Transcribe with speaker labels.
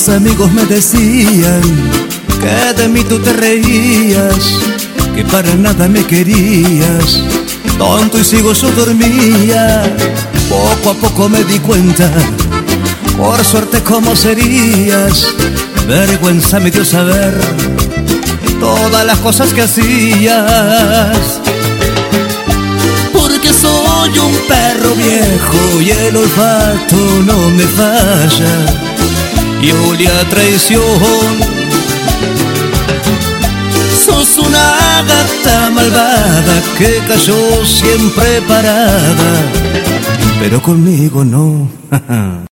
Speaker 1: Mis amigos me decían que de mí tú te reías, que para nada me querías. Tonto y cigoso dormía, poco a poco me di cuenta, por suerte cómo serías. Vergüenza me dio saber todas las cosas que hacías. Porque soy un perro viejo y el olfato no me falla, y olía a traición. Sos una gata malvada que cayó siempre parada, pero conmigo no.